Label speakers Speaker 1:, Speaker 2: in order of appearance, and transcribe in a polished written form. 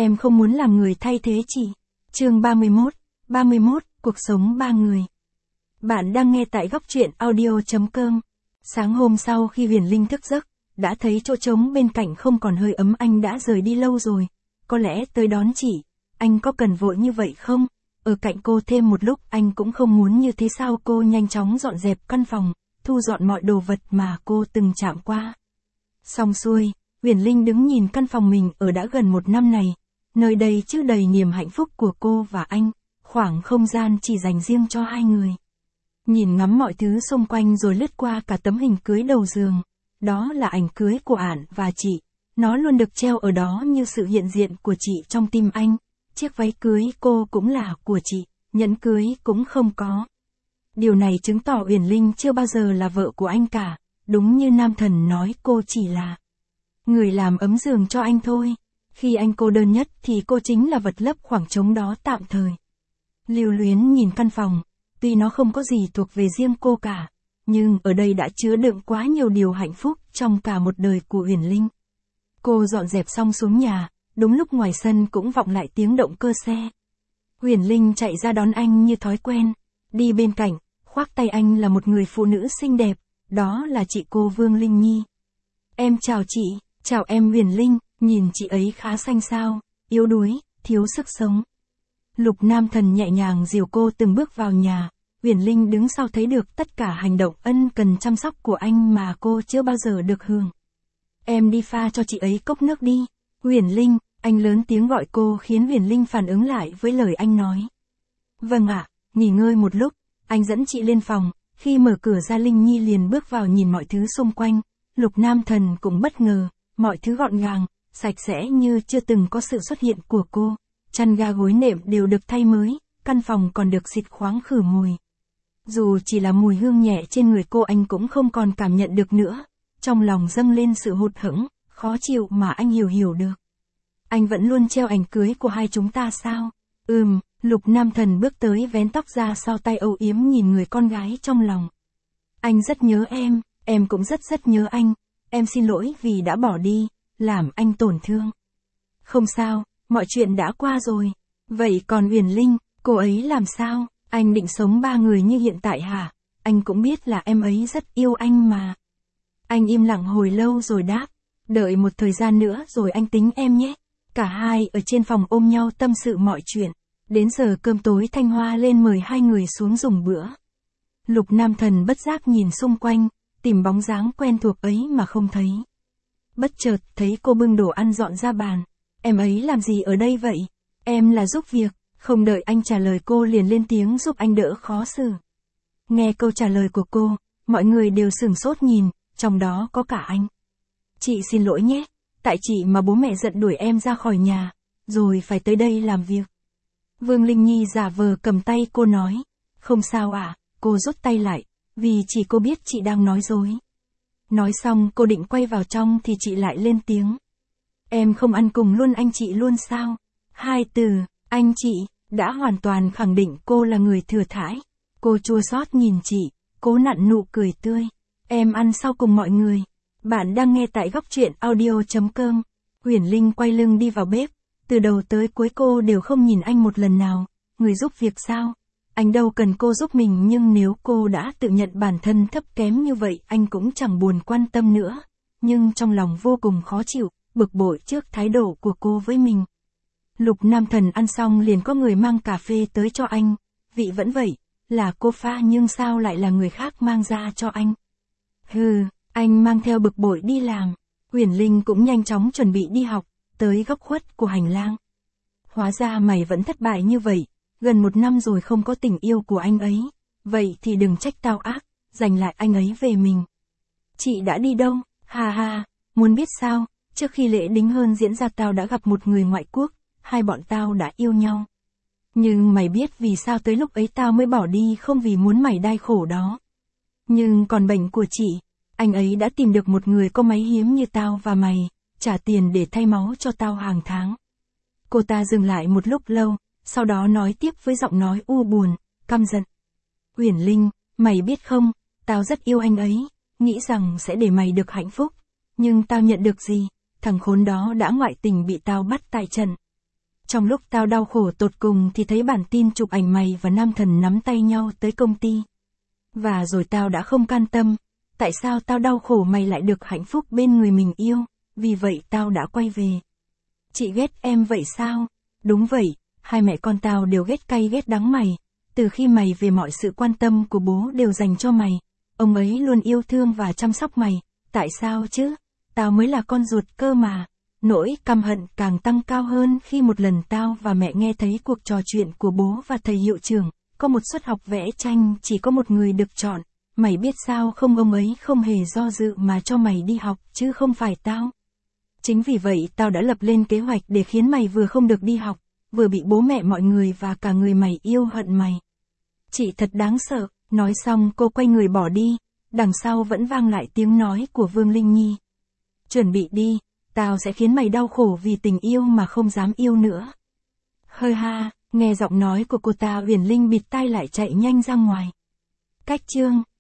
Speaker 1: Em không muốn làm người thay thế chị. Chương 31, cuộc sống ba người. Bạn đang nghe tại góc truyện audio.com. Sáng hôm sau khi Huyền Linh thức giấc, đã thấy chỗ trống bên cạnh không còn hơi ấm, anh đã rời đi lâu rồi. Có lẽ tới đón chị. Anh có cần vội như vậy không? Ở cạnh cô thêm một lúc anh cũng không muốn như thế sao. Cô nhanh chóng dọn dẹp căn phòng, thu dọn mọi đồ vật mà cô từng chạm qua. Xong xuôi, Huyền Linh đứng nhìn căn phòng mình ở đã gần 1 năm này. Nơi đây chứa đầy niềm hạnh phúc của cô và anh, khoảng không gian chỉ dành riêng cho hai người. Nhìn ngắm mọi thứ xung quanh rồi lướt qua cả tấm hình cưới đầu giường. Đó là ảnh cưới của Ản và chị. Nó luôn được treo ở đó như sự hiện diện của chị trong tim anh. Chiếc váy cưới cô cũng là của chị, nhẫn cưới cũng không có. Điều này chứng tỏ Huyền Linh chưa bao giờ là vợ của anh cả. Đúng như Nam Thần nói, cô chỉ là người làm ấm giường cho anh thôi. Khi anh cô đơn nhất thì cô chính là vật lấp khoảng trống đó tạm thời. Lưu luyến nhìn căn phòng, tuy nó không có gì thuộc về riêng cô cả, nhưng ở đây đã chứa đựng quá nhiều điều hạnh phúc trong cả một đời của Huyền Linh. Cô dọn dẹp xong xuống nhà, đúng lúc ngoài sân cũng vọng lại tiếng động cơ xe. Huyền Linh chạy ra đón anh như thói quen, đi bên cạnh, khoác tay anh là một người phụ nữ xinh đẹp, đó là chị cô Vương Linh Nhi. Em chào chị. Chào em Huyền Linh, nhìn chị ấy khá xanh xao, yếu đuối, thiếu sức sống. Lục Nam Thần nhẹ nhàng dìu cô từng bước vào nhà. Huyền Linh đứng sau thấy được tất cả hành động ân cần chăm sóc của anh mà cô chưa bao giờ được hưởng. Em đi pha cho chị ấy cốc nước đi. Huyền Linh, anh lớn tiếng gọi cô khiến Huyền Linh phản ứng lại với lời anh nói. Vâng ạ, nghỉ ngơi một lúc, anh dẫn chị lên phòng. Khi mở cửa ra Linh Nhi liền bước vào nhìn mọi thứ xung quanh. Lục Nam Thần cũng bất ngờ. Mọi thứ gọn gàng, sạch sẽ như chưa từng có sự xuất hiện của cô. Chăn ga gối nệm đều được thay mới, căn phòng còn được xịt khoáng khử mùi. Dù chỉ là mùi hương nhẹ trên người cô anh cũng không còn cảm nhận được nữa. Trong lòng dâng lên sự hụt hẫng, khó chịu mà anh hiểu được. Anh vẫn luôn treo ảnh cưới của hai chúng ta sao? Lục Nam Thần bước tới vén tóc ra sau tay âu yếm nhìn người con gái trong lòng. Anh rất nhớ em cũng rất nhớ anh. Em xin lỗi vì đã bỏ đi, làm anh tổn thương. Không sao, mọi chuyện đã qua rồi. Vậy còn Huyền Linh, cô ấy làm sao? Anh định sống ba người như hiện tại hả? Anh cũng biết là em ấy rất yêu anh mà. Anh im lặng hồi lâu rồi đáp. Đợi một thời gian nữa rồi anh tính em nhé. Cả hai ở trên phòng ôm nhau tâm sự mọi chuyện. Đến giờ cơm tối Thanh Hoa lên mời hai người xuống dùng bữa. Lục Nam Thần bất giác nhìn xung quanh, tìm bóng dáng quen thuộc ấy mà không thấy. Bất chợt thấy cô bưng đồ ăn dọn ra bàn. Em ấy làm gì ở đây vậy? Em là giúp việc. Không đợi anh trả lời cô liền lên tiếng giúp anh đỡ khó xử. Nghe câu trả lời của cô, mọi người đều sửng sốt nhìn, trong đó có cả anh. Chị xin lỗi nhé, tại chị mà bố mẹ giận đuổi em ra khỏi nhà, rồi phải tới đây làm việc. Vương Linh Nhi giả vờ cầm tay cô nói. Không sao ạ, cô rút tay lại. Vì chỉ cô biết chị đang nói dối. Nói xong cô định quay vào trong thì chị lại lên tiếng. Em không ăn cùng luôn anh chị luôn sao? Hai từ, anh chị, đã hoàn toàn khẳng định cô là người thừa thãi. Cô chua xót nhìn chị, cố nặn nụ cười tươi. Em ăn sau cùng mọi người. Bạn đang nghe tại góc truyện audio.com. Huyền Linh quay lưng đi vào bếp. Từ đầu tới cuối cô đều không nhìn anh một lần nào. Người giúp việc sao? Anh đâu cần cô giúp mình, nhưng nếu cô đã tự nhận bản thân thấp kém như vậy anh cũng chẳng buồn quan tâm nữa. Nhưng trong lòng vô cùng khó chịu, bực bội trước thái độ của cô với mình. Lục Nam Thần ăn xong liền có người mang cà phê tới cho anh. Vị vẫn vậy, là cô pha nhưng sao lại là người khác mang ra cho anh? Anh mang theo bực bội đi làm. Huyền Linh cũng nhanh chóng chuẩn bị đi học, tới góc khuất của hành lang. Hóa ra mày vẫn thất bại như vậy. Gần 1 năm rồi không có tình yêu của anh ấy. Vậy thì đừng trách tao ác, giành lại anh ấy về mình. Chị đã đi đâu? Muốn biết sao? Trước khi lễ đính hôn diễn ra tao đã gặp một người ngoại quốc. Hai bọn tao đã yêu nhau. Nhưng mày biết vì sao tới lúc ấy tao mới bỏ đi, không vì muốn mày đau khổ đó. Nhưng còn bệnh của chị, anh ấy đã tìm được một người có máy hiếm như tao và mày, trả tiền để thay máu cho tao hàng tháng. Cô ta dừng lại một lúc lâu, sau đó nói tiếp với giọng nói u buồn, căm giận. Huyền Linh, mày biết không, tao rất yêu anh ấy, nghĩ rằng sẽ để mày được hạnh phúc. Nhưng tao nhận được gì? Thằng khốn đó đã ngoại tình bị tao bắt tại trận. Trong lúc tao đau khổ tột cùng thì thấy bản tin chụp ảnh mày và Nam Thần nắm tay nhau tới công ty. Và rồi tao đã không can tâm, tại sao tao đau khổ mày lại được hạnh phúc bên người mình yêu, vì vậy tao đã quay về. Chị ghét em vậy sao? Đúng vậy, hai mẹ con tao đều ghét cay ghét đắng mày, từ khi mày về mọi sự quan tâm của bố đều dành cho mày, ông ấy luôn yêu thương và chăm sóc mày, tại sao chứ? Tao mới là con ruột cơ mà. Nỗi căm hận càng tăng cao hơn khi một lần tao và mẹ nghe thấy cuộc trò chuyện của bố và thầy hiệu trưởng, có một suất học vẽ tranh chỉ có một người được chọn, mày biết sao không, ông ấy không hề do dự mà cho mày đi học chứ không phải tao. Chính vì vậy tao đã lập lên kế hoạch để khiến mày vừa không được đi học, vừa bị bố mẹ mọi người và cả người mày yêu hận mày. Chị thật đáng sợ, nói xong cô quay người bỏ đi, đằng sau vẫn vang lại tiếng nói của Vương Linh Nhi. Chuẩn bị đi, tao sẽ khiến mày đau khổ vì tình yêu mà không dám yêu nữa. Hơi ha, nghe giọng nói của cô ta Uyển Linh bịt tai lại chạy nhanh ra ngoài. Cách chương